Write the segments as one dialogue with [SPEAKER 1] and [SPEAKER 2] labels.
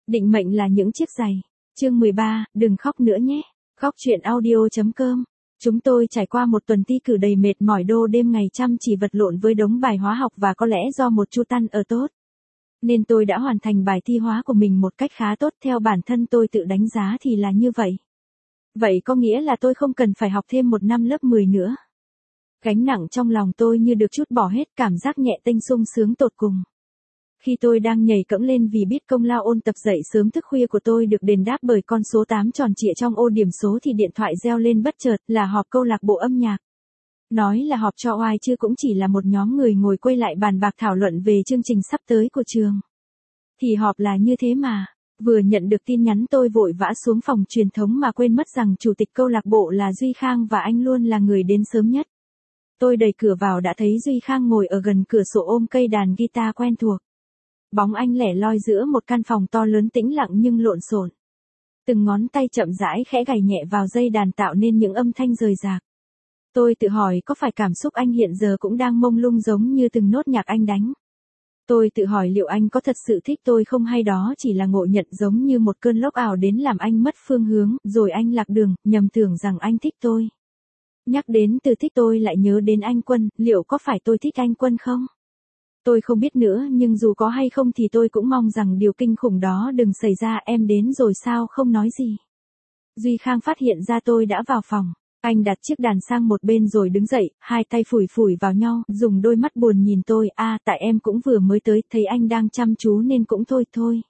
[SPEAKER 1] Định mệnh là những chiếc giày. Chương 13, đừng khóc nữa nhé. Khóc chuyện audio.com. Chúng tôi trải qua một tuần thi cử đầy mệt mỏi đô đêm ngày chăm chỉ vật lộn với đống bài hóa học và có lẽ do một chu tan ở tốt, nên tôi đã hoàn thành bài thi hóa của mình một cách khá tốt, theo bản thân tôi tự đánh giá thì là như vậy. Vậy có nghĩa là tôi không cần phải học thêm một năm lớp 10 nữa. Gánh nặng trong lòng tôi như được trút bỏ hết, cảm giác nhẹ tênh sung sướng tột cùng. Khi tôi đang nhảy cẫng lên vì biết công lao ôn tập dậy sớm thức khuya của tôi được đền đáp bởi con số 8 tròn trịa trong ô điểm số thì điện thoại reo lên bất chợt, là họp câu lạc bộ âm nhạc. Nói là họp cho oai chứ cũng chỉ là một nhóm người ngồi quay lại bàn bạc thảo luận về chương trình sắp tới của trường. Thì họp là như thế mà. Vừa nhận được tin nhắn tôi vội vã xuống phòng truyền thống mà quên mất rằng chủ tịch câu lạc bộ là Duy Khang và anh luôn là người đến sớm nhất. Tôi đẩy cửa vào đã thấy Duy Khang ngồi ở gần cửa sổ ôm cây đàn guitar quen thuộc. Bóng anh lẻ loi giữa một căn phòng to lớn tĩnh lặng nhưng lộn xộn. Từng ngón tay chậm rãi khẽ gảy nhẹ vào dây đàn tạo nên những âm thanh rời rạc. Tôi tự hỏi có phải cảm xúc anh hiện giờ cũng đang mông lung giống như từng nốt nhạc anh đánh. Tôi tự hỏi liệu anh có thật sự thích tôi không hay đó chỉ là ngộ nhận giống như một cơn lốc ảo đến làm anh mất phương hướng, rồi anh lạc đường, nhầm tưởng rằng anh thích tôi. Nhắc đến từ thích tôi lại nhớ đến anh Quân, liệu có phải tôi thích anh Quân không? Tôi không biết nữa, nhưng dù có hay không thì tôi cũng mong rằng điều kinh khủng đó đừng xảy ra. Em đến rồi sao không nói gì? Duy Khang phát hiện ra tôi đã vào phòng. Anh đặt chiếc đàn sang một bên rồi đứng dậy, hai tay phủi phủi vào nhau, dùng đôi mắt buồn nhìn tôi. Tại em cũng vừa mới tới, thấy anh đang chăm chú nên cũng thôi.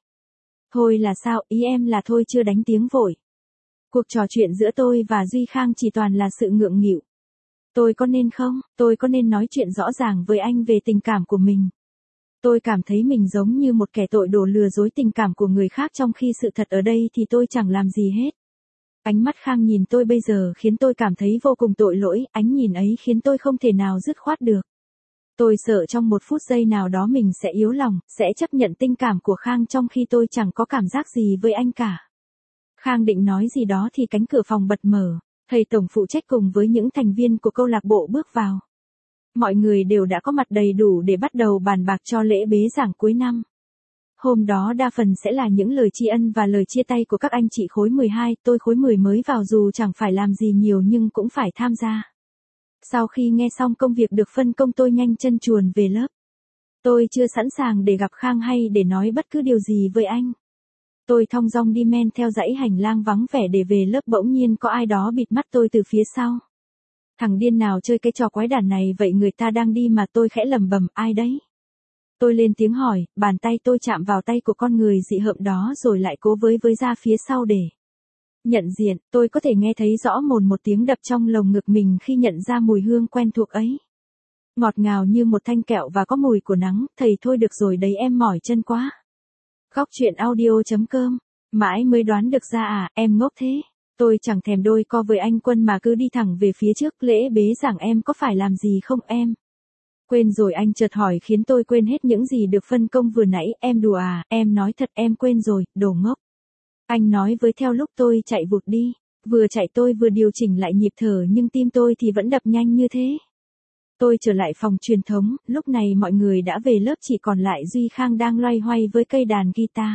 [SPEAKER 1] Thôi là sao, ý em là thôi chưa đánh tiếng vội. Cuộc trò chuyện giữa tôi và Duy Khang chỉ toàn là sự ngượng nghịu. Tôi có nên không? Tôi có nên nói chuyện rõ ràng với anh về tình cảm của mình? Tôi cảm thấy mình giống như một kẻ tội đồ lừa dối tình cảm của người khác trong khi sự thật ở đây thì tôi chẳng làm gì hết. Ánh mắt Khang nhìn tôi bây giờ khiến tôi cảm thấy vô cùng tội lỗi, ánh nhìn ấy khiến tôi không thể nào dứt khoát được. Tôi sợ trong một phút giây nào đó mình sẽ yếu lòng, sẽ chấp nhận tình cảm của Khang trong khi tôi chẳng có cảm giác gì với anh cả. Khang định nói gì đó thì cánh cửa phòng bật mở. Thầy tổng phụ trách cùng với những thành viên của câu lạc bộ bước vào. Mọi người đều đã có mặt đầy đủ để bắt đầu bàn bạc cho lễ bế giảng cuối năm. Hôm đó đa phần sẽ là những lời tri ân và lời chia tay của các anh chị khối 12, tôi khối 10 mới vào dù chẳng phải làm gì nhiều nhưng cũng phải tham gia. Sau khi nghe xong công việc được phân công tôi nhanh chân chuồn về lớp. Tôi chưa sẵn sàng để gặp Khang hay để nói bất cứ điều gì với anh. Tôi thong dong đi men theo dãy hành lang vắng vẻ để về lớp, bỗng nhiên có ai đó bịt mắt tôi từ phía sau. Thằng điên nào chơi cái trò quái đản này vậy, người ta đang đi mà. Tôi khẽ lẩm bẩm, ai đấy? Tôi lên tiếng hỏi, bàn tay tôi chạm vào tay của con người dị hợm đó rồi lại cố với ra phía sau để nhận diện. Tôi có thể nghe thấy rõ mồn một tiếng đập trong lồng ngực mình khi nhận ra mùi hương quen thuộc ấy. Ngọt ngào như một thanh kẹo và có mùi của nắng. Thầy thôi được rồi đấy, em mỏi chân quá. Khóc chuyện audio.com. Mãi mới đoán được ra em ngốc thế. Tôi chẳng thèm đôi co với anh Quân mà cứ đi thẳng về phía trước. Lễ bế giảng em có phải làm gì không em? Quên rồi, anh chợt hỏi khiến tôi quên hết những gì được phân công vừa nãy. Em đùa em nói thật em quên rồi, đồ ngốc. Anh nói với theo lúc tôi chạy vụt đi. Vừa chạy tôi vừa điều chỉnh lại nhịp thở nhưng tim tôi thì vẫn đập nhanh như thế. Tôi trở lại phòng truyền thống, lúc này mọi người đã về lớp, chỉ còn lại Duy Khang đang loay hoay với cây đàn guitar.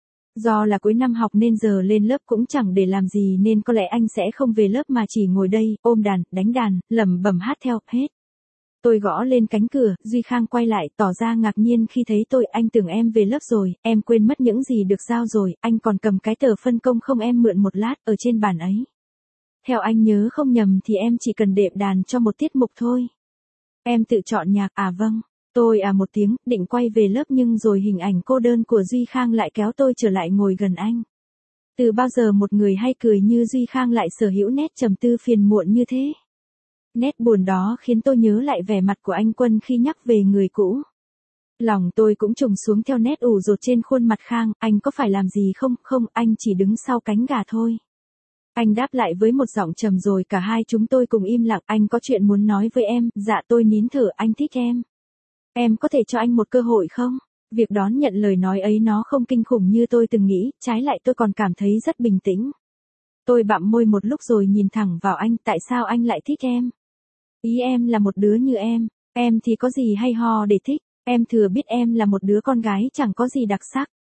[SPEAKER 1] Do là cuối năm học nên giờ lên lớp cũng chẳng để làm gì nên có lẽ anh sẽ không về lớp mà chỉ ngồi đây, ôm đàn, đánh đàn, lẩm bẩm hát theo, hết. Tôi gõ lên cánh cửa, Duy Khang quay lại, tỏ ra ngạc nhiên khi thấy tôi. Anh tưởng em về lớp rồi, em quên mất những gì được giao rồi, anh còn cầm cái tờ phân công không em mượn một lát, ở trên bàn ấy. Theo anh nhớ không nhầm thì em chỉ cần đệm đàn cho một tiết mục thôi. Em tự chọn nhạc, vâng. Tôi một tiếng, định quay về lớp nhưng rồi hình ảnh cô đơn của Duy Khang lại kéo tôi trở lại ngồi gần anh. Từ bao giờ một người hay cười như Duy Khang lại sở hữu nét trầm tư phiền muộn như thế? Nét buồn đó khiến tôi nhớ lại vẻ mặt của anh Quân khi nhắc về người cũ. Lòng tôi cũng trùng xuống theo nét ủ rột trên khuôn mặt Khang. Anh có phải làm gì không? Không, anh chỉ đứng sau cánh gà thôi. Anh đáp lại với một giọng trầm rồi cả hai chúng tôi cùng im lặng. Anh có chuyện muốn nói với em. Dạ, tôi nín thở, anh thích em. Em có thể cho anh một cơ hội không? Việc đón nhận lời nói ấy nó không kinh khủng như tôi từng nghĩ, trái lại tôi còn cảm thấy rất bình tĩnh. Tôi bặm môi một lúc rồi nhìn thẳng vào anh. Tại sao anh lại thích em? Ý em là một đứa như em thì có gì hay ho để thích? Em thừa biết em là một đứa con gái chẳng có gì đặc sắc.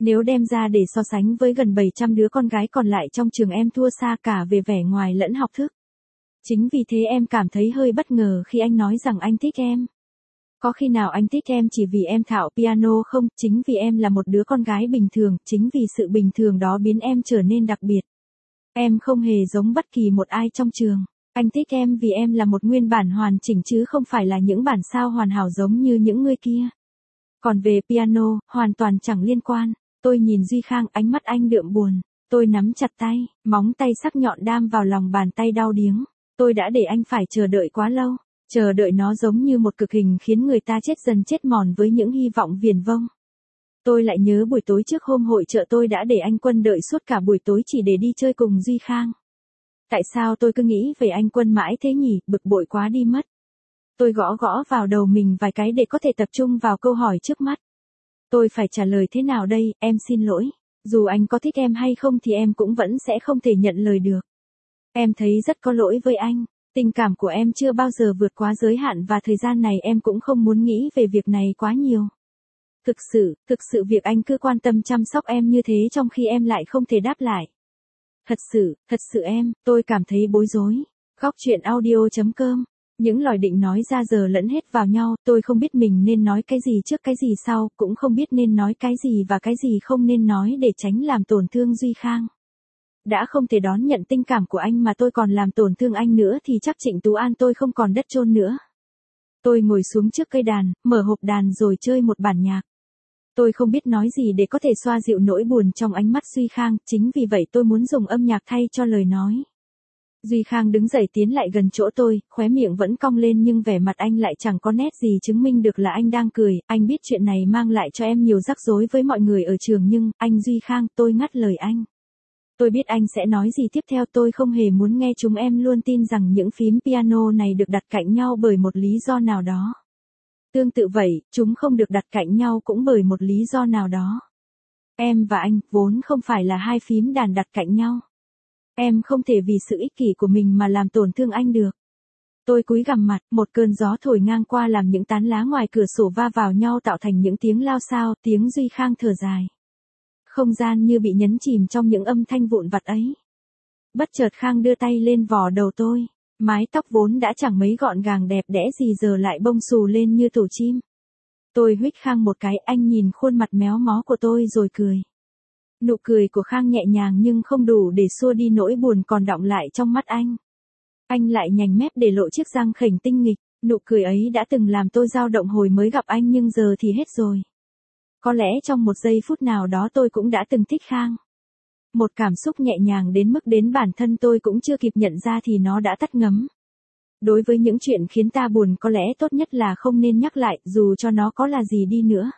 [SPEAKER 1] Nếu đem ra để so sánh với gần 700 đứa con gái còn lại trong trường em thua xa cả về vẻ ngoài lẫn học thức. Chính vì thế em cảm thấy hơi bất ngờ khi anh nói rằng anh thích em. Có khi nào anh thích em chỉ vì em thạo piano không? Chính vì em là một đứa con gái bình thường, chính vì sự bình thường đó biến em trở nên đặc biệt. Em không hề giống bất kỳ một ai trong trường. Anh thích em vì em là một nguyên bản hoàn chỉnh chứ không phải là những bản sao hoàn hảo giống như những người kia. Còn về piano, hoàn toàn chẳng liên quan. Tôi nhìn Duy Khang, ánh mắt anh đượm buồn. Tôi nắm chặt tay, móng tay sắc nhọn đam vào lòng bàn tay đau điếng. Tôi đã để anh phải chờ đợi quá lâu. Chờ đợi nó giống như một cực hình khiến người ta chết dần chết mòn với những hy vọng viển vông. Tôi lại nhớ buổi tối trước hôm hội chợ tôi đã để anh Quân đợi suốt cả buổi tối chỉ để đi chơi cùng Duy Khang. Tại sao tôi cứ nghĩ về anh Quân mãi thế nhỉ, bực bội quá đi mất. Tôi gõ gõ vào đầu mình vài cái để có thể tập trung vào câu hỏi trước mắt. Tôi phải trả lời thế nào đây, em xin lỗi. Dù anh có thích em hay không thì em cũng vẫn sẽ không thể nhận lời được. Em thấy rất có lỗi với anh. Tình cảm của em chưa bao giờ vượt quá giới hạn và thời gian này em cũng không muốn nghĩ về việc này quá nhiều. Thực sự việc anh cứ quan tâm chăm sóc em như thế trong khi em lại không thể đáp lại. Thật sự em, tôi cảm thấy bối rối. Góc chuyện audio.com. Những lời định nói ra giờ lẫn hết vào nhau, tôi không biết mình nên nói cái gì trước cái gì sau, cũng không biết nên nói cái gì và cái gì không nên nói để tránh làm tổn thương Duy Khang. Đã không thể đón nhận tình cảm của anh mà tôi còn làm tổn thương anh nữa thì chắc Trịnh Tú An tôi không còn đất chôn nữa. Tôi ngồi xuống trước cây đàn, mở hộp đàn rồi chơi một bản nhạc. Tôi không biết nói gì để có thể xoa dịu nỗi buồn trong ánh mắt Duy Khang, chính vì vậy tôi muốn dùng âm nhạc thay cho lời nói. Duy Khang đứng dậy tiến lại gần chỗ tôi, khóe miệng vẫn cong lên nhưng vẻ mặt anh lại chẳng có nét gì chứng minh được là anh đang cười. Anh biết chuyện này mang lại cho em nhiều rắc rối với mọi người ở trường nhưng, anh Duy Khang, tôi ngắt lời anh. Tôi biết anh sẽ nói gì tiếp theo, tôi không hề muốn nghe chúng, em luôn tin rằng những phím piano này được đặt cạnh nhau bởi một lý do nào đó. Tương tự vậy, chúng không được đặt cạnh nhau cũng bởi một lý do nào đó. Em và anh, vốn không phải là hai phím đàn đặt cạnh nhau. Em không thể vì sự ích kỷ của mình mà làm tổn thương anh được. Tôi cúi gằm mặt, một cơn gió thổi ngang qua làm những tán lá ngoài cửa sổ va vào nhau tạo thành những tiếng lao xao, tiếng Duy Khang thở dài. Không gian như bị nhấn chìm trong những âm thanh vụn vặt ấy. Bất chợt Khang đưa tay lên vò đầu tôi. Mái tóc vốn đã chẳng mấy gọn gàng đẹp đẽ gì giờ lại bông xù lên như tổ chim. Tôi huých Khang một cái, anh nhìn khuôn mặt méo mó của tôi rồi cười. Nụ cười của Khang nhẹ nhàng nhưng không đủ để xua đi nỗi buồn còn đọng lại trong mắt anh. Anh lại nhành mép để lộ chiếc răng khểnh tinh nghịch, nụ cười ấy đã từng làm tôi dao động hồi mới gặp anh nhưng giờ thì hết rồi. Có lẽ trong một giây phút nào đó tôi cũng đã từng thích Khang. Một cảm xúc nhẹ nhàng đến mức đến bản thân tôi cũng chưa kịp nhận ra thì nó đã tắt ngấm. Đối với những chuyện khiến ta buồn có lẽ tốt nhất là không nên nhắc lại dù cho nó có là gì đi nữa.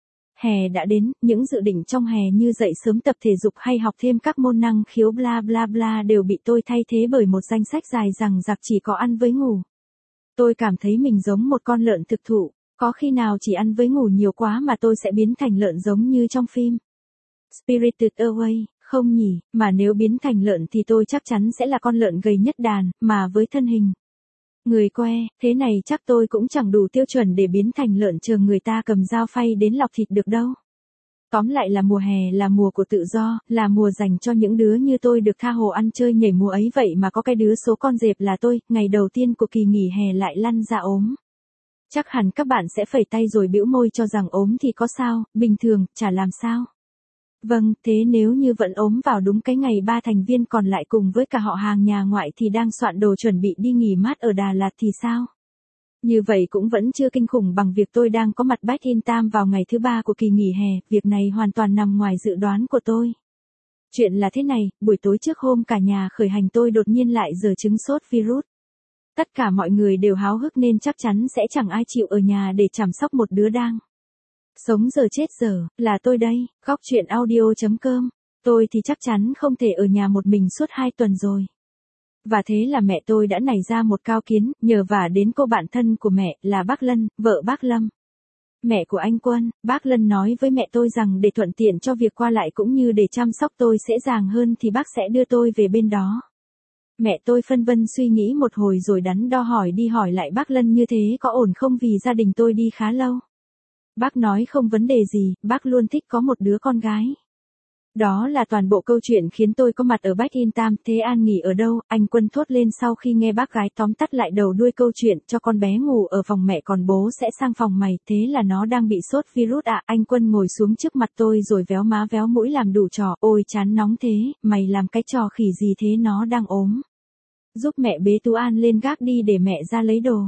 [SPEAKER 1] Hè đã đến, những dự định trong hè như dậy sớm tập thể dục hay học thêm các môn năng khiếu bla bla bla đều bị tôi thay thế bởi một danh sách dài rằng giặc chỉ có ăn với ngủ. Tôi cảm thấy mình giống một con lợn thực thụ, có khi nào chỉ ăn với ngủ nhiều quá mà tôi sẽ biến thành lợn giống như trong phim Spirited Away, không nhỉ, mà nếu biến thành lợn thì tôi chắc chắn sẽ là con lợn gầy nhất đàn, mà với thân hình người que, thế này chắc tôi cũng chẳng đủ tiêu chuẩn để biến thành lợn chờ người ta cầm dao phay đến lọc thịt được đâu. Tóm lại là mùa hè là mùa của tự do, là mùa dành cho những đứa như tôi được tha hồ ăn chơi nhảy múa ấy vậy mà có cái đứa số con dẹp là tôi, ngày đầu tiên của kỳ nghỉ hè lại lăn ra ốm. Chắc hẳn các bạn sẽ phẩy tay rồi bĩu môi cho rằng ốm thì có sao, bình thường, chả làm sao. Vâng, thế nếu như vẫn ốm vào đúng cái ngày 3 thành viên còn lại cùng với cả họ hàng nhà ngoại thì đang soạn đồ chuẩn bị đi nghỉ mát ở Đà Lạt thì sao? Như vậy cũng vẫn chưa kinh khủng bằng việc tôi đang có mặt back in time vào ngày thứ 3 của kỳ nghỉ hè, việc này hoàn toàn nằm ngoài dự đoán của tôi. Chuyện là thế này, buổi tối trước hôm cả nhà khởi hành tôi đột nhiên lại giở chứng sốt virus. Tất cả mọi người đều háo hức nên chắc chắn sẽ chẳng ai chịu ở nhà để chăm sóc một đứa đang sống giờ chết giờ, là tôi đây, góc chuyện audio.com. Tôi thì chắc chắn không thể ở nhà một mình suốt 2 tuần rồi. Và thế là mẹ tôi đã nảy ra một cao kiến, nhờ vả đến cô bạn thân của mẹ là bác Lân, vợ bác Lâm. Mẹ của anh Quân, bác Lân nói với mẹ tôi rằng để thuận tiện cho việc qua lại cũng như để chăm sóc tôi dễ dàng hơn thì bác sẽ đưa tôi về bên đó. Mẹ tôi phân vân suy nghĩ một hồi rồi đắn đo hỏi đi hỏi lại bác Lân như thế có ổn không vì gia đình tôi đi khá lâu. Bác nói không vấn đề gì, bác luôn thích có một đứa con gái. Đó là toàn bộ câu chuyện khiến tôi có mặt ở Bách Yên Tam. Thế An nghỉ ở đâu? Anh Quân thốt lên sau khi nghe bác gái tóm tắt lại đầu đuôi câu chuyện. Cho con bé ngủ ở phòng mẹ còn bố sẽ sang phòng mày. Thế là nó đang bị sốt virus à? Anh Quân ngồi xuống trước mặt tôi rồi véo má véo mũi làm đủ trò. Ôi chán nóng thế, mày làm cái trò khỉ gì thế, nó đang ốm. Giúp mẹ bế Tú An lên gác đi để mẹ ra lấy đồ.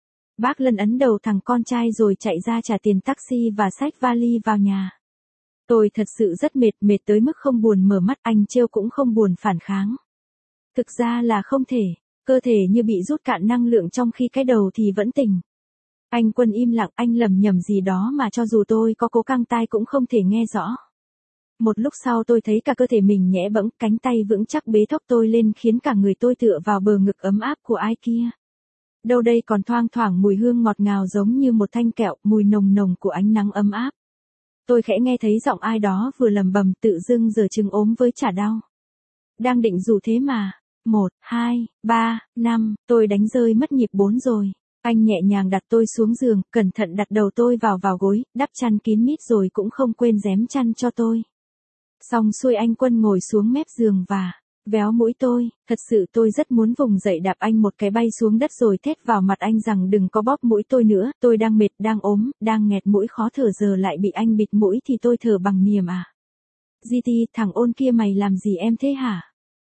[SPEAKER 1] Bác Lân ấn đầu thằng con trai rồi chạy ra trả tiền taxi và xách vali vào nhà. Tôi thật sự rất mệt tới mức không buồn mở mắt, anh trêu cũng không buồn phản kháng. Thực ra là không thể, cơ thể như bị rút cạn năng lượng trong khi cái đầu thì vẫn tỉnh. Anh Quân im lặng, anh lầm nhầm gì đó mà cho dù tôi có cố căng tai cũng không thể nghe rõ. Một lúc sau tôi thấy cả cơ thể mình nhẽ bẫng, cánh tay vững chắc bế thốc tôi lên khiến cả người tôi tựa vào bờ ngực ấm áp của ai kia. Đâu đây còn thoang thoảng mùi hương ngọt ngào giống như một thanh kẹo, mùi nồng nồng của ánh nắng ấm áp. Tôi khẽ nghe thấy giọng ai đó vừa lầm bầm tự dưng giờ chừng ốm với chả đau. Đang định rủ thế mà. 1, 2, 3, 5, tôi đánh rơi mất nhịp 4 rồi. Anh nhẹ nhàng đặt tôi xuống giường, cẩn thận đặt đầu tôi vào gối, đắp chăn kín mít rồi cũng không quên rém chăn cho tôi. Xong xuôi anh Quân ngồi xuống mép giường và véo mũi tôi, thật sự tôi rất muốn vùng dậy đạp anh một cái bay xuống đất rồi thét vào mặt anh rằng đừng có bóp mũi tôi nữa, tôi đang mệt, đang ốm, đang nghẹt mũi khó thở giờ lại bị anh bịt mũi thì tôi thở bằng niềm à. GT, thằng ôn kia mày làm gì em thế hả?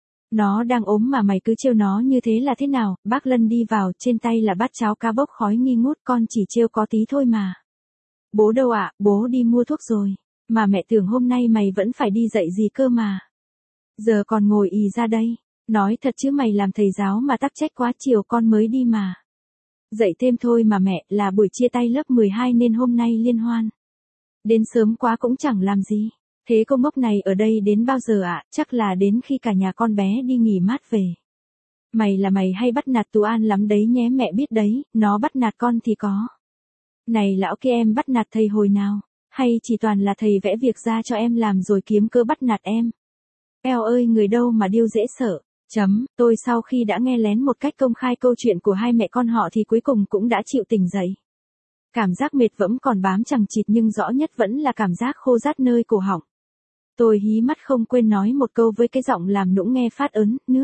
[SPEAKER 1] Nó đang ốm mà mày cứ trêu nó như thế là thế nào? Bác Lân đi vào, trên tay là bát cháo cá bốc khói nghi ngút, con chỉ trêu có tí thôi mà. Bố đâu ạ? Bố đi mua thuốc rồi. Mà mẹ tưởng hôm nay mày vẫn phải đi dạy gì cơ mà. Giờ còn ngồi ì ra đây. Nói thật chứ mày làm thầy giáo mà tắc trách quá, chiều con mới đi mà. Dạy thêm thôi mà mẹ, là buổi chia tay lớp 12 nên hôm nay liên hoan. Đến sớm quá cũng chẳng làm gì. Thế cô ngốc này ở đây đến bao giờ ạ? Chắc là đến khi cả nhà con bé đi nghỉ mát về. Mày là mày hay bắt nạt Tú An lắm đấy nhé, mẹ biết đấy, nó bắt nạt con thì có. Này lão kia, em bắt nạt thầy hồi nào? Hay chỉ toàn là thầy vẽ việc ra cho em làm rồi kiếm cơ bắt nạt em? Eo ơi, người đâu mà điêu dễ sợ. Tôi sau khi đã nghe lén một cách công khai câu chuyện của hai mẹ con họ thì cuối cùng cũng đã chịu tỉnh dậy. Cảm giác mệt vẫn còn bám chằng chịt nhưng rõ nhất vẫn là cảm giác khô rát nơi cổ họng. Tôi hí mắt không quên nói một câu với cái giọng làm nũng nghe phát ớn, nước.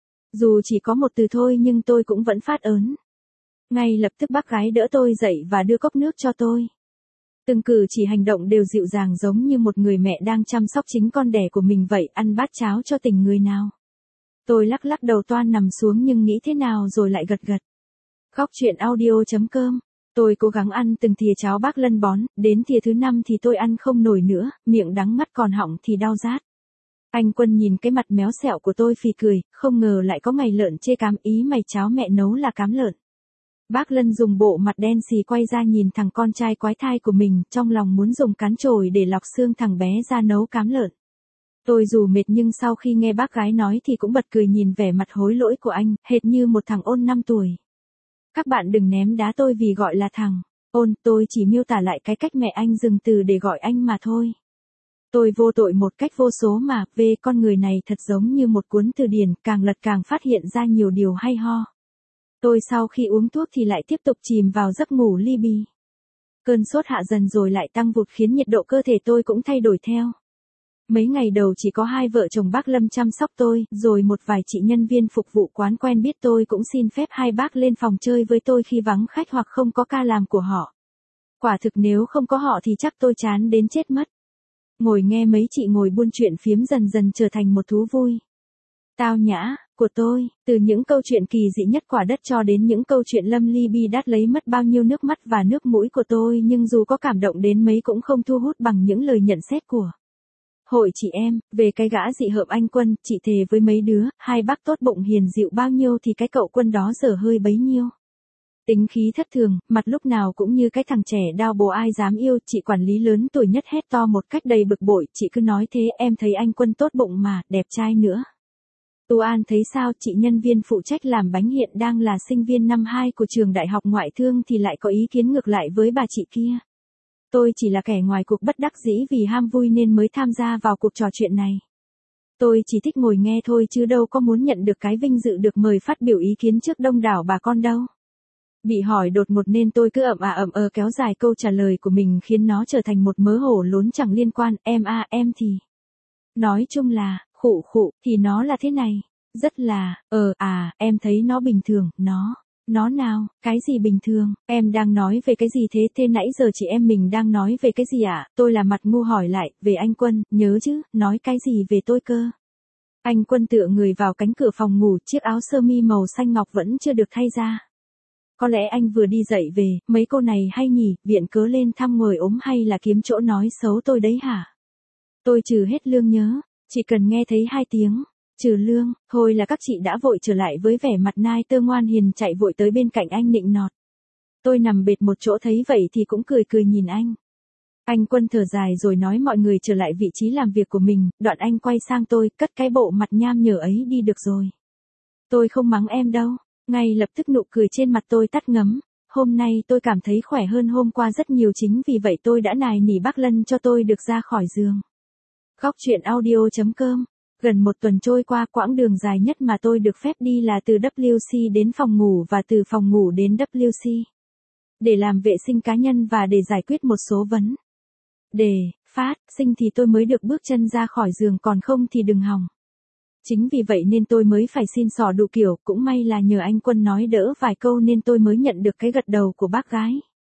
[SPEAKER 1] Dù chỉ có một từ thôi nhưng tôi cũng vẫn phát ớn. Ngay lập tức bác gái đỡ tôi dậy và đưa cốc nước cho tôi. Từng cử chỉ hành động đều dịu dàng giống như một người mẹ đang chăm sóc chính con đẻ của mình vậy, ăn bát cháo cho tỉnh người nào. Tôi lắc lắc đầu toan nằm xuống nhưng nghĩ thế nào rồi lại gật gật. Khóc chuyện audio.com. Tôi cố gắng ăn từng thìa cháo bác Lân bón, đến thìa thứ 5 thì tôi ăn không nổi nữa, miệng đắng mắt còn họng thì đau rát. Anh Quân nhìn cái mặt méo xẹo của tôi phì cười, không ngờ lại có ngày lợn chê cám, ý mày cháo mẹ nấu là cám lợn. Bác Lân dùng bộ mặt đen xì quay ra nhìn thằng con trai quái thai của mình, trong lòng muốn dùng cán chổi để lọc xương thằng bé ra nấu cám lợn. Tôi dù mệt nhưng sau khi nghe bác gái nói thì cũng bật cười nhìn vẻ mặt hối lỗi của anh, hệt như một thằng ôn 5 tuổi. Các bạn đừng ném đá tôi vì gọi là thằng ôn, tôi chỉ miêu tả lại cái cách mẹ anh dừng từ để gọi anh mà thôi. Tôi vô tội một cách vô số mà, về con người này thật giống như một cuốn từ điển, càng lật càng phát hiện ra nhiều điều hay ho. Tôi sau khi uống thuốc thì lại tiếp tục chìm vào giấc ngủ li bì. Cơn sốt hạ dần rồi lại tăng vụt khiến nhiệt độ cơ thể tôi cũng thay đổi theo. Mấy ngày đầu chỉ có hai vợ chồng bác Lâm chăm sóc tôi, rồi một vài chị nhân viên phục vụ quán quen biết tôi cũng xin phép hai bác lên phòng chơi với tôi khi vắng khách hoặc không có ca làm của họ. Quả thực nếu không có họ thì chắc tôi chán đến chết mất. Ngồi nghe mấy chị ngồi buôn chuyện phiếm dần dần trở thành một thú vui. Tao nhã của tôi, từ những câu chuyện kỳ dị nhất quả đất cho đến những câu chuyện lâm ly bi đát lấy mất bao nhiêu nước mắt và nước mũi của tôi, nhưng dù có cảm động đến mấy cũng không thu hút bằng những lời nhận xét của hội chị em. Về cái gã dị hợm anh Quân, chị thề với mấy đứa, hai bác tốt bụng hiền dịu bao nhiêu thì cái cậu Quân đó dở hơi bấy nhiêu. Tính khí thất thường, mặt lúc nào cũng như cái thằng trẻ đao bồ ai dám yêu. Chị quản lý lớn tuổi nhất hét to một cách đầy bực bội, chị cứ nói thế, em thấy anh Quân tốt bụng mà, đẹp trai nữa. Tú An thấy sao? Chị nhân viên phụ trách làm bánh hiện đang là sinh viên năm 2 của trường đại học ngoại thương thì lại có ý kiến ngược lại với bà chị kia. Tôi chỉ là kẻ ngoài cuộc bất đắc dĩ vì ham vui nên mới tham gia vào cuộc trò chuyện này. Tôi chỉ thích ngồi nghe thôi chứ đâu có muốn nhận được cái vinh dự được mời phát biểu ý kiến trước đông đảo bà con đâu. Bị hỏi đột ngột nên tôi cứ ậm kéo dài câu trả lời của mình khiến nó trở thành một mớ hổ lốn chẳng liên quan, em thì. Nói chung là, khụ, thì nó là thế này. Rất là, em thấy nó bình thường, nó nào, cái gì bình thường, em đang nói về cái gì thế nãy giờ chị em mình đang nói về cái gì ạ? Tôi là mặt ngu hỏi lại, về anh Quân, nhớ chứ, nói cái gì về tôi cơ? Anh Quân tựa người vào cánh cửa phòng ngủ, chiếc áo sơ mi màu xanh ngọc vẫn chưa được thay ra. Có lẽ anh vừa đi dậy về, mấy cô này hay nhỉ, viện cớ lên thăm ngồi ốm hay là kiếm chỗ nói xấu tôi đấy hả? Tôi trừ hết lương nhớ, chỉ cần nghe thấy 2 tiếng, trừ lương, thôi là các chị đã vội trở lại với vẻ mặt nai tơ ngoan hiền chạy vội tới bên cạnh anh nịnh nọt. Tôi nằm bệt một chỗ thấy vậy thì cũng cười nhìn anh. Anh Quân thở dài rồi nói mọi người trở lại vị trí làm việc của mình, đoạn anh quay sang tôi, cất cái bộ mặt nham nhở ấy đi được rồi. Tôi không mắng em đâu, ngay lập tức nụ cười trên mặt tôi tắt ngấm. Hôm nay tôi cảm thấy khỏe hơn hôm qua rất nhiều chính vì vậy tôi đã nài nỉ bác Lân cho tôi được ra khỏi giường. Góc truyện audio.com. Gần một tuần trôi qua, quãng đường dài nhất mà tôi được phép đi là từ WC đến phòng ngủ và từ phòng ngủ đến WC. Để làm vệ sinh cá nhân và để giải quyết một số vấn phát sinh thì tôi mới được bước chân ra khỏi giường, còn không thì đừng hòng. Chính vì vậy nên tôi mới phải xin xỏ đủ kiểu, cũng may là nhờ anh Quân nói đỡ vài câu nên tôi mới nhận được cái gật đầu của bác gái.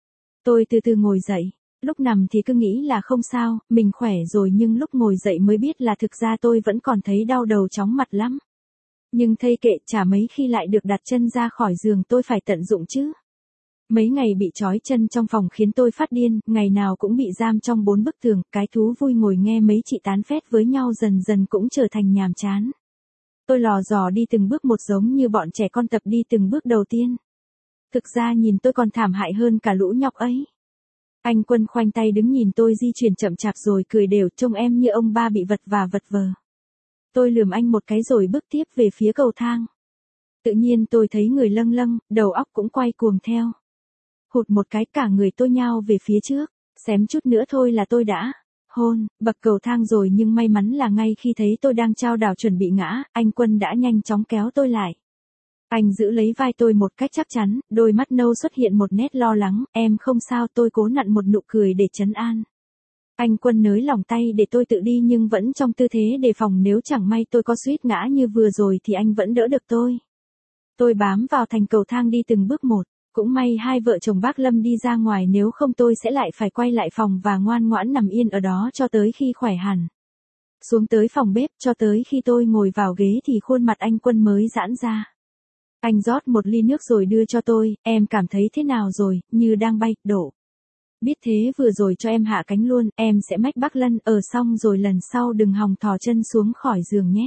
[SPEAKER 1] Tôi từ từ ngồi dậy. Lúc nằm thì cứ nghĩ là không sao, mình khỏe rồi, nhưng lúc ngồi dậy mới biết là thực ra tôi vẫn còn thấy đau đầu chóng mặt lắm. Nhưng thây kệ, chả mấy khi lại được đặt chân ra khỏi giường, tôi phải tận dụng chứ. Mấy ngày bị trói chân trong phòng khiến tôi phát điên, ngày nào cũng bị giam trong 4 bức tường, cái thú vui ngồi nghe mấy chị tán phét với nhau dần dần cũng trở thành nhàm chán. Tôi lò dò đi từng bước một giống như bọn trẻ con tập đi từng bước đầu tiên. Thực ra nhìn tôi còn thảm hại hơn cả lũ nhóc ấy. Anh Quân khoanh tay đứng nhìn tôi di chuyển chậm chạp rồi cười đều, trông em như ông ba bị vật vờ. Tôi lườm anh một cái rồi bước tiếp về phía cầu thang. Tự nhiên tôi thấy người lâng, đầu óc cũng quay cuồng theo. Hụt một cái cả người tôi nhao về phía trước, xém chút nữa thôi là tôi đã bậc cầu thang rồi, nhưng may mắn là ngay khi thấy tôi đang chao đảo chuẩn bị ngã, anh Quân đã nhanh chóng kéo tôi lại. Anh giữ lấy vai tôi một cách chắc chắn, đôi mắt nâu xuất hiện một nét lo lắng, em không sao, tôi cố nặn một nụ cười để trấn an. Anh Quân nới lỏng tay để tôi tự đi nhưng vẫn trong tư thế đề phòng nếu chẳng may tôi có suýt ngã như vừa rồi thì anh vẫn đỡ được tôi. Tôi bám vào thành cầu thang đi từng bước một, cũng may hai vợ chồng bác Lâm đi ra ngoài, nếu không tôi sẽ lại phải quay lại phòng và ngoan ngoãn nằm yên ở đó cho tới khi khỏe hẳn. Xuống tới phòng bếp, cho tới khi tôi ngồi vào ghế thì khuôn mặt anh Quân mới giãn ra. Anh rót một ly nước rồi đưa cho tôi, em cảm thấy thế nào rồi, như đang bay, đổ. Biết thế vừa rồi cho em hạ cánh luôn, em sẽ mách bác Lân, xong rồi lần sau đừng hòng thò chân xuống khỏi giường nhé.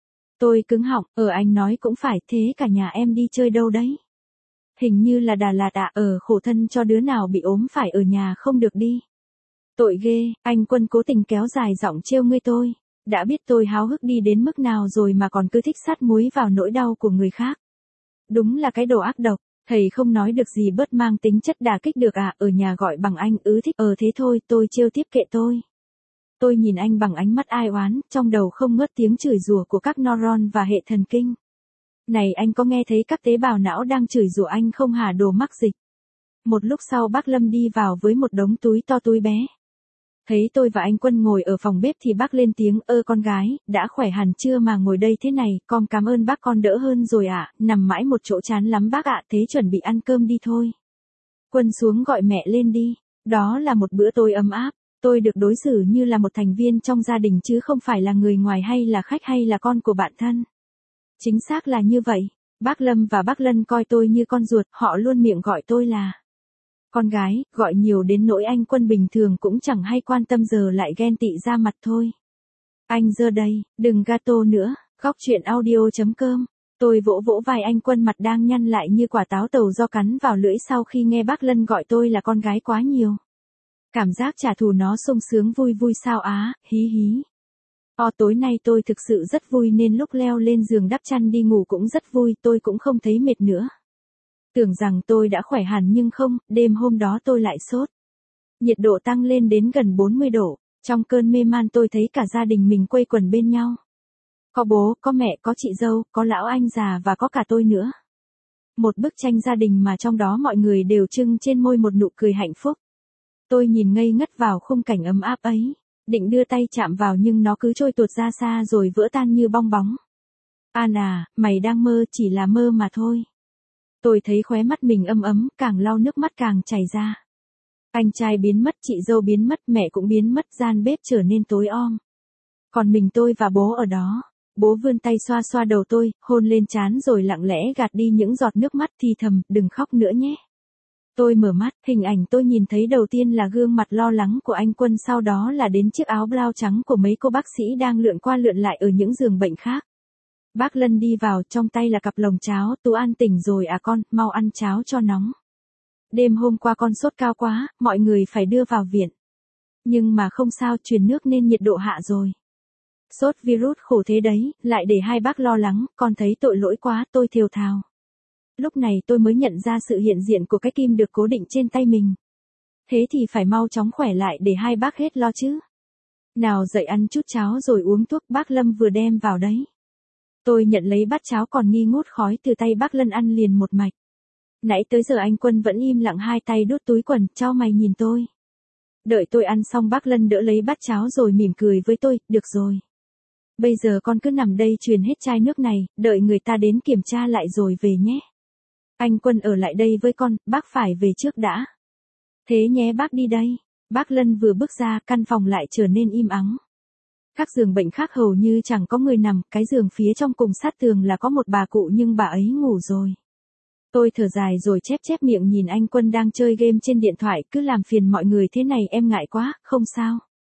[SPEAKER 1] Tôi cứng họng, anh nói cũng phải, thế cả nhà em đi chơi đâu đấy? Hình như là Đà Lạt ạ, khổ thân cho đứa nào bị ốm phải ở nhà không được đi. Tội ghê, anh Quân cố tình kéo dài giọng trêu ngươi tôi. Đã biết tôi háo hức đi đến mức nào rồi mà còn cứ thích sát muối vào nỗi đau của người khác. Đúng là cái đồ ác độc, thầy không nói được gì bớt mang tính chất đả kích được à, ở nhà gọi bằng anh, thích, thế thôi, tôi trêu tiếp kệ tôi. Tôi nhìn anh bằng ánh mắt ai oán, trong đầu không ngớt tiếng chửi rủa của các neuron và hệ thần kinh. Này anh có nghe thấy các tế bào não đang chửi rủa anh không hả, đồ mắc dịch. Một lúc sau bác Lâm đi vào với một đống túi to túi bé. Thấy tôi và anh Quân ngồi ở phòng bếp thì bác lên tiếng, con gái, đã khỏe hẳn chưa mà ngồi đây thế này, con cảm ơn bác, con đỡ hơn rồi ạ, nằm mãi một chỗ chán lắm bác ạ, thế chuẩn bị ăn cơm đi thôi. Quân xuống gọi mẹ lên đi, đó là một bữa tối ấm áp, tôi được đối xử như là một thành viên trong gia đình chứ không phải là người ngoài hay là khách hay là con của bạn thân. Chính xác là như vậy, bác Lâm và bác Lân coi tôi như con ruột, họ luôn miệng gọi tôi là con gái, gọi nhiều đến nỗi anh Quân bình thường cũng chẳng hay quan tâm giờ lại ghen tị ra mặt thôi. Anh giờ đây, đừng gato nữa, góc truyện audio.com. Tôi vỗ vỗ vai anh Quân, mặt đang nhăn lại như quả táo tàu do cắn vào lưỡi sau khi nghe bác Lân gọi tôi là con gái quá nhiều. Cảm giác trả thù nó sung sướng vui sao á, hí. Tối nay tôi thực sự rất vui nên lúc leo lên giường đắp chăn đi ngủ cũng rất vui, tôi cũng không thấy mệt nữa. Tưởng rằng tôi đã khỏe hẳn nhưng không, đêm hôm đó tôi lại sốt. Nhiệt độ tăng lên đến gần 40 độ, trong cơn mê man tôi thấy cả gia đình mình quây quần bên nhau. Có bố, có mẹ, có chị dâu, có lão anh già và có cả tôi nữa. Một bức tranh gia đình mà trong đó mọi người đều trưng trên môi một nụ cười hạnh phúc. Tôi nhìn ngây ngất vào khung cảnh ấm áp ấy, định đưa tay chạm vào nhưng nó cứ trôi tuột ra xa rồi vỡ tan như bong bóng. An à, mày đang mơ, chỉ là mơ mà thôi. Tôi thấy khóe mắt mình ấm ấm, càng lau nước mắt càng chảy ra. Anh trai biến mất, chị dâu biến mất, mẹ cũng biến mất, gian bếp trở nên tối om. Còn mình tôi và bố ở đó. Bố vươn tay xoa xoa đầu tôi, hôn lên trán rồi lặng lẽ gạt đi những giọt nước mắt thì thầm, đừng khóc nữa nhé. Tôi mở mắt, hình ảnh tôi nhìn thấy đầu tiên là gương mặt lo lắng của anh Quân, sau đó là đến chiếc áo blau trắng của mấy cô bác sĩ đang lượn qua lượn lại ở những giường bệnh khác. Bác Lân đi vào, trong tay là cặp lồng cháo, Tú An tỉnh rồi à con, mau ăn cháo cho nóng. Đêm hôm qua con sốt cao quá, mọi người phải đưa vào viện. Nhưng mà không sao, truyền nước nên nhiệt độ hạ rồi. Sốt virus khổ thế đấy, lại để hai bác lo lắng, con thấy tội lỗi quá, tôi thều thào. Lúc này tôi mới nhận ra sự hiện diện của cái kim được cố định trên tay mình. Thế thì phải mau chóng khỏe lại để hai bác hết lo chứ. Nào dậy ăn chút cháo rồi uống thuốc, bác Lâm vừa đem vào đấy. Tôi nhận lấy bát cháo còn nghi ngút khói từ tay bác Lân, ăn liền một mạch. Nãy tới giờ anh Quân vẫn im lặng, hai tay đút túi quần, chau mày nhìn tôi. Đợi tôi ăn xong bác Lân đỡ lấy bát cháo rồi mỉm cười với tôi, được rồi. Bây giờ con cứ nằm đây truyền hết chai nước này, đợi người ta đến kiểm tra lại rồi về nhé. Anh Quân ở lại đây với con, bác phải về trước đã. Thế nhé bác, đi đây. Bác Lân vừa bước ra, căn phòng lại trở nên im ắng. Các giường bệnh khác hầu như chẳng có người nằm, cái giường phía trong cùng sát tường là có một bà cụ nhưng bà ấy ngủ rồi. Tôi thở dài rồi chép chép miệng nhìn anh Quân đang chơi game trên điện thoại, cứ làm phiền mọi người thế này em ngại quá, không sao.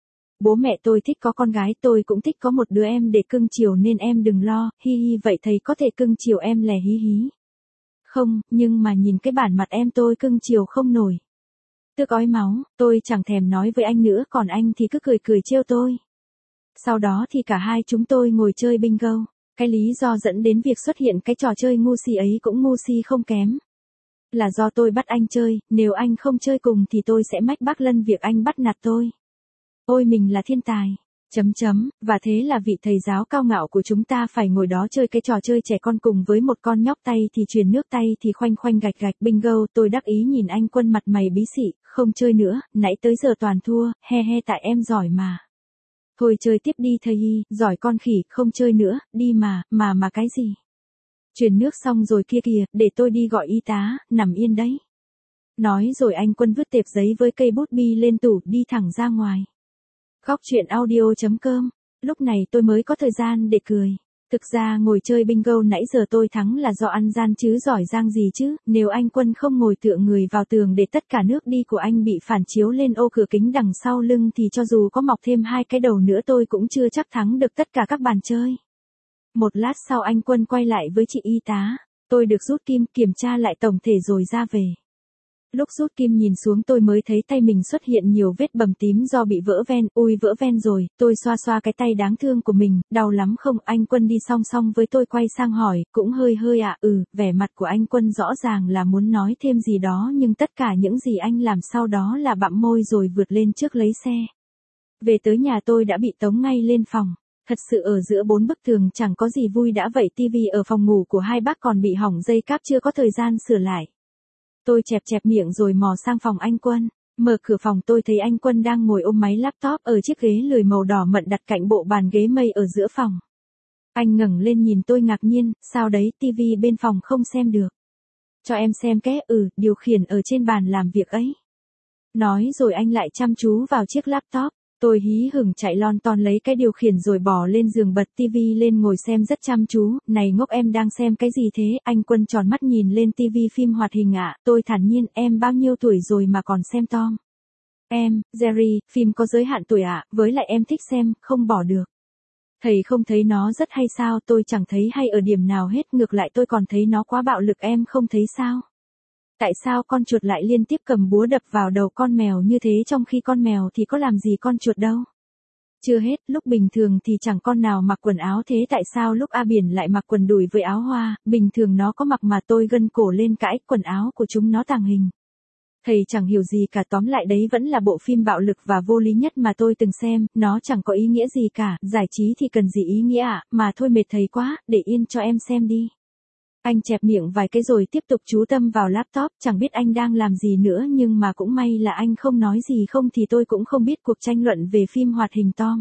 [SPEAKER 1] Bố mẹ tôi thích có con gái, tôi cũng thích có một đứa em để cưng chiều nên em đừng lo, hi hi, vậy thầy có thể cưng chiều em lè hí hí. Không, nhưng mà nhìn cái bản mặt em tôi cưng chiều không nổi. Tức ói máu, tôi chẳng thèm nói với anh nữa, còn anh thì cứ cười cười trêu tôi. Sau đó thì cả hai chúng tôi ngồi chơi bingo. Cái lý do dẫn đến việc xuất hiện cái trò chơi ngu si ấy cũng ngu si không kém. Là do tôi bắt anh chơi, nếu anh không chơi cùng thì tôi sẽ mách bác Lân việc anh bắt nạt tôi. Ôi mình là thiên tài. Và thế là vị thầy giáo cao ngạo của chúng ta phải ngồi đó chơi cái trò chơi trẻ con cùng với một con nhóc, tay thì truyền nước, tay thì khoanh khoanh gạch gạch bingo. Tôi đắc ý nhìn anh Quân mặt mày bí xị, không chơi nữa, nãy tới giờ toàn thua, he he, tại em giỏi mà. Thôi chơi tiếp đi thầy y, giỏi con khỉ, không chơi nữa, đi mà cái gì. Truyền nước xong rồi kia kìa, để tôi đi gọi y tá, nằm yên đấy. Nói rồi anh Quân vứt tệp giấy với cây bút bi lên tủ, đi thẳng ra ngoài. Góc truyện audio.com, lúc này tôi mới có thời gian để cười. Thực ra ngồi chơi bingo nãy giờ tôi thắng là do ăn gian chứ giỏi giang gì chứ, nếu anh Quân không ngồi tựa người vào tường để tất cả nước đi của anh bị phản chiếu lên ô cửa kính đằng sau lưng thì cho dù có mọc thêm hai cái đầu nữa tôi cũng chưa chắc thắng được tất cả các bàn chơi. Một lát sau anh Quân quay lại với chị y tá, tôi được rút kim, kiểm tra lại tổng thể rồi ra về. Lúc rút kim nhìn xuống tôi mới thấy tay mình xuất hiện nhiều vết bầm tím do bị vỡ ven, ui vỡ ven rồi, tôi xoa xoa cái tay đáng thương của mình, đau lắm không? Anh Quân đi song song với tôi quay sang hỏi, cũng hơi ạ, vẻ mặt của anh Quân rõ ràng là muốn nói thêm gì đó nhưng tất cả những gì anh làm sau đó là bặm môi rồi vượt lên trước lấy xe. Về tới nhà tôi đã bị tống ngay lên phòng. Thật sự ở giữa bốn bức tường chẳng có gì vui đã vậy, tivi ở phòng ngủ của hai bác còn bị hỏng dây cáp chưa có thời gian sửa lại. Tôi chẹp chẹp miệng rồi mò sang phòng anh Quân. Mở cửa phòng tôi thấy anh Quân đang ngồi ôm máy laptop ở chiếc ghế lười màu đỏ mận đặt cạnh bộ bàn ghế mây ở giữa phòng. Anh ngẩng lên nhìn tôi ngạc nhiên, sao đấy, tivi bên phòng không xem được. Cho em xem ké, điều khiển ở trên bàn làm việc ấy. Nói rồi anh lại chăm chú vào chiếc laptop. Tôi hí hửng chạy lon ton lấy cái điều khiển rồi bỏ lên giường bật tivi lên ngồi xem rất chăm chú. Này ngốc, em đang xem cái gì thế? Anh Quân tròn mắt nhìn lên tivi, phim hoạt hình ạ. Tôi thản nhiên, em bao nhiêu tuổi rồi mà còn xem Tom? Em, Jerry, phim có giới hạn tuổi ạ, với lại em thích xem, không bỏ được. Thầy không thấy nó rất hay sao? Tôi chẳng thấy hay ở điểm nào hết, ngược lại tôi còn thấy nó quá bạo lực, em không thấy sao? Tại sao con chuột lại liên tiếp cầm búa đập vào đầu con mèo như thế trong khi con mèo thì có làm gì con chuột đâu? Chưa hết, lúc bình thường thì chẳng con nào mặc quần áo thế tại sao lúc A Biển lại mặc quần đùi với áo hoa, bình thường nó có mặc mà tôi gân cổ lên cãi, quần áo của chúng nó tàng hình. Thầy chẳng hiểu gì cả, tóm lại đấy vẫn là bộ phim bạo lực và vô lý nhất mà tôi từng xem, nó chẳng có ý nghĩa gì cả, giải trí thì cần gì ý nghĩa ạ, mà thôi mệt thầy quá, để yên cho em xem đi. Anh chẹp miệng vài cái rồi tiếp tục chú tâm vào laptop, chẳng biết anh đang làm gì nữa nhưng mà cũng may là anh không nói gì, không thì tôi cũng không biết cuộc tranh luận về phim hoạt hình Tom,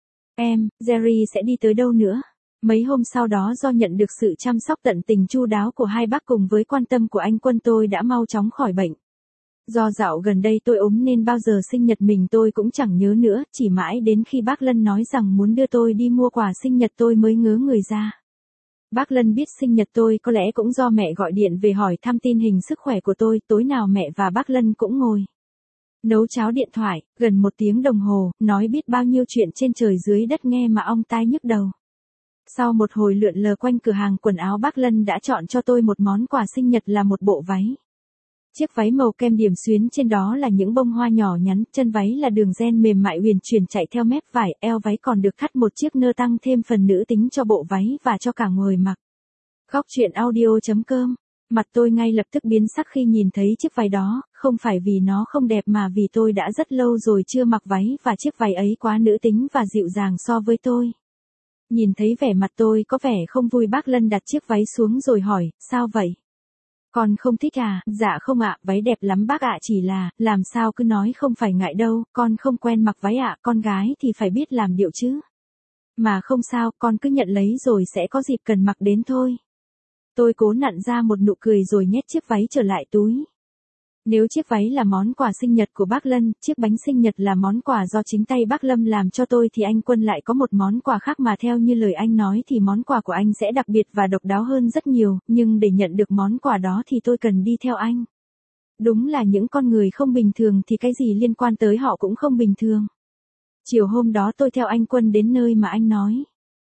[SPEAKER 1] Jerry sẽ đi tới đâu nữa. Mấy hôm sau đó do nhận được sự chăm sóc tận tình chu đáo của hai bác cùng với quan tâm của anh Quân, tôi đã mau chóng khỏi bệnh. Do dạo gần đây tôi ốm nên bao giờ sinh nhật mình tôi cũng chẳng nhớ nữa, chỉ mãi đến khi bác Lân nói rằng muốn đưa tôi đi mua quà sinh nhật tôi mới ngớ người ra. Bác Lân biết sinh nhật tôi, có lẽ cũng do mẹ gọi điện về hỏi thăm tin hình sức khỏe của tôi, tối nào mẹ và bác Lân cũng ngồi nấu cháo điện thoại, gần 1 tiếng đồng hồ, nói biết bao nhiêu chuyện trên trời dưới đất nghe mà ong tai nhức đầu. Sau một hồi lượn lờ quanh cửa hàng quần áo, bác Lân đã chọn cho tôi một món quà sinh nhật là một bộ váy. Chiếc váy màu kem điểm xuyến, trên đó là những bông hoa nhỏ nhắn, chân váy là đường ren mềm mại huyền chuyển chạy theo mép vải, eo váy còn được thắt một chiếc nơ tăng thêm phần nữ tính cho bộ váy và cho cả người mặc. Góc truyện audio.com. Mặt tôi ngay lập tức biến sắc khi nhìn thấy chiếc váy đó, không phải vì nó không đẹp mà vì tôi đã rất lâu rồi chưa mặc váy và chiếc váy ấy quá nữ tính và dịu dàng so với tôi. Nhìn thấy vẻ mặt tôi có vẻ không vui, bác Lân đặt chiếc váy xuống rồi hỏi, sao vậy? Con không thích à? Dạ không ạ, váy đẹp lắm bác ạ, chỉ là, làm sao cứ nói không phải ngại đâu, con không quen mặc váy ạ, con gái thì phải biết làm điệu chứ. Mà không sao, con cứ nhận lấy rồi sẽ có dịp cần mặc đến thôi. Tôi cố nặn ra một nụ cười rồi nhét chiếc váy trở lại túi. Nếu chiếc váy là món quà sinh nhật của bác Lân, chiếc bánh sinh nhật là món quà do chính tay bác Lâm làm cho tôi thì anh Quân lại có một món quà khác mà theo như lời anh nói thì món quà của anh sẽ đặc biệt và độc đáo hơn rất nhiều, nhưng để nhận được món quà đó thì tôi cần đi theo anh. Đúng là những con người không bình thường thì cái gì liên quan tới họ cũng không bình thường. Chiều hôm đó tôi theo anh Quân đến nơi mà anh nói.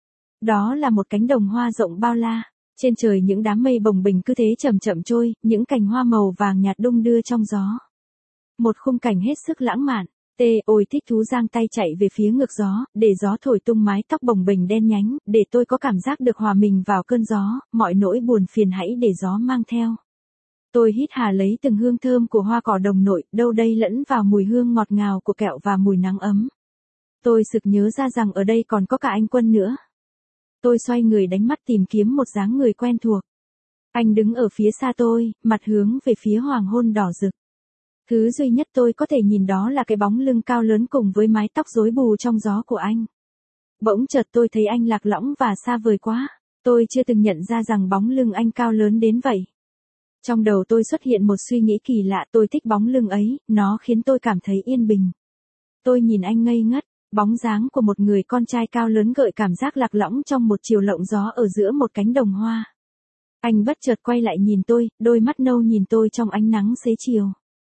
[SPEAKER 1] Đó là một cánh đồng hoa rộng bao la. Trên trời những đám mây bồng bềnh cứ thế chậm chậm trôi, những cành hoa màu vàng nhạt đung đưa trong gió. Một khung cảnh hết sức lãng mạn. Ôi thích thú giang tay chạy về phía ngược gió, để gió thổi tung mái tóc bồng bềnh đen nhánh, để tôi có cảm giác được hòa mình vào cơn gió, mọi nỗi buồn phiền hãy để gió mang theo. Tôi hít hà lấy từng hương thơm của hoa cỏ đồng nội, đâu đây lẫn vào mùi hương ngọt ngào của kẹo và mùi nắng ấm. Tôi sực nhớ ra rằng ở đây còn có cả anh Quân nữa. Tôi xoay người đánh mắt tìm kiếm một dáng người quen thuộc. Anh đứng ở phía xa tôi, mặt hướng về phía hoàng hôn đỏ rực. Thứ duy nhất tôi có thể nhìn đó là cái bóng lưng cao lớn cùng với mái tóc rối bù trong gió của anh. Bỗng chợt tôi thấy anh lạc lõng và xa vời quá. Tôi chưa từng nhận ra rằng bóng lưng anh cao lớn đến vậy. Trong đầu tôi xuất hiện một suy nghĩ kỳ lạ, tôi thích bóng lưng ấy, nó khiến tôi cảm thấy yên bình. Tôi nhìn anh ngây ngất. Bóng dáng của một người con trai cao lớn gợi cảm giác lạc lõng trong một chiều lộng gió ở giữa một cánh đồng hoa. Anh bất chợt quay lại nhìn tôi, đôi mắt nâu nhìn tôi trong ánh nắng xế chiều.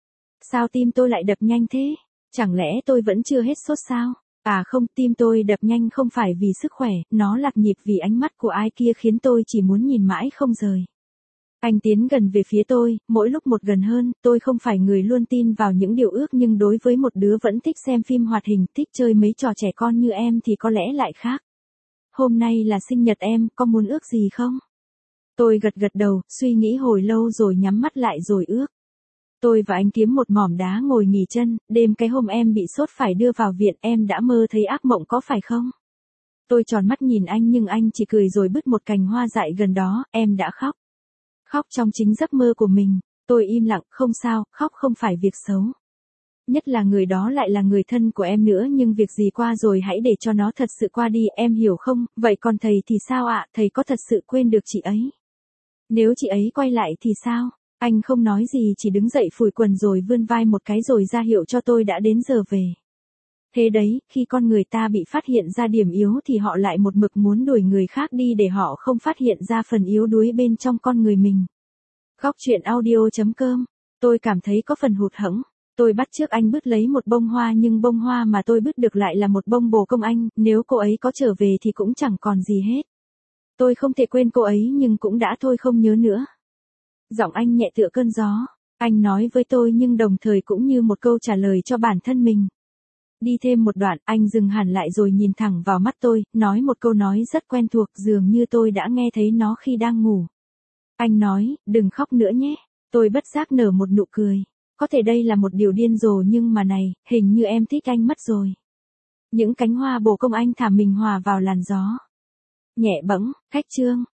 [SPEAKER 1] Sao tim tôi lại đập nhanh thế? Chẳng lẽ tôi vẫn chưa hết sốt sao? À không, tim tôi đập nhanh không phải vì sức khỏe, nó lạc nhịp vì ánh mắt của ai kia khiến tôi chỉ muốn nhìn mãi không rời. Anh tiến gần về phía tôi, mỗi lúc một gần hơn, tôi không phải người luôn tin vào những điều ước nhưng đối với một đứa vẫn thích xem phim hoạt hình, thích chơi mấy trò trẻ con như em thì có lẽ lại khác. Hôm nay là sinh nhật em, có muốn ước gì không? Tôi gật gật đầu, suy nghĩ hồi lâu rồi nhắm mắt lại rồi ước. Tôi và anh kiếm một mỏm đá ngồi nghỉ chân, đêm cái hôm em bị sốt phải đưa vào viện, em đã mơ thấy ác mộng có phải không? Tôi tròn mắt nhìn anh nhưng anh chỉ cười rồi bứt một cành hoa dại gần đó, em đã khóc. Khóc trong chính giấc mơ của mình. Tôi im lặng, không sao, khóc không phải việc xấu. Nhất là người đó lại là người thân của em nữa, nhưng việc gì qua rồi hãy để cho nó thật sự qua đi, em hiểu không? Vậy còn thầy thì sao ạ? Thầy có thật sự quên được chị ấy? Nếu chị ấy quay lại thì sao? Anh không nói gì, chỉ đứng dậy phủi quần rồi vươn vai một cái rồi ra hiệu cho tôi đã đến giờ về. Thế đấy, khi con người ta bị phát hiện ra điểm yếu thì họ lại một mực muốn đuổi người khác đi để họ không phát hiện ra phần yếu đuối bên trong con người mình. Góc truyện audio.com. Tôi cảm thấy có phần hụt hẫng. Tôi bắt chước anh bứt lấy một bông hoa nhưng bông hoa mà tôi bứt được lại là một bông bồ công anh, nếu cô ấy có trở về thì cũng chẳng còn gì hết. Tôi không thể quên cô ấy nhưng cũng đã thôi không nhớ nữa. Giọng anh nhẹ tựa cơn gió. Anh nói với tôi nhưng đồng thời cũng như một câu trả lời cho bản thân mình. Đi thêm một đoạn, anh dừng hẳn lại rồi nhìn thẳng vào mắt tôi, nói một câu nói rất quen thuộc dường như tôi đã nghe thấy nó khi đang ngủ. Anh nói, đừng khóc nữa nhé. Tôi bất giác nở một nụ cười. Có thể đây là một điều điên rồ nhưng mà này, hình như em thích anh mất rồi. Những cánh hoa bồ công anh thả mình hòa vào làn gió. Nhẹ bẫng, cách chương.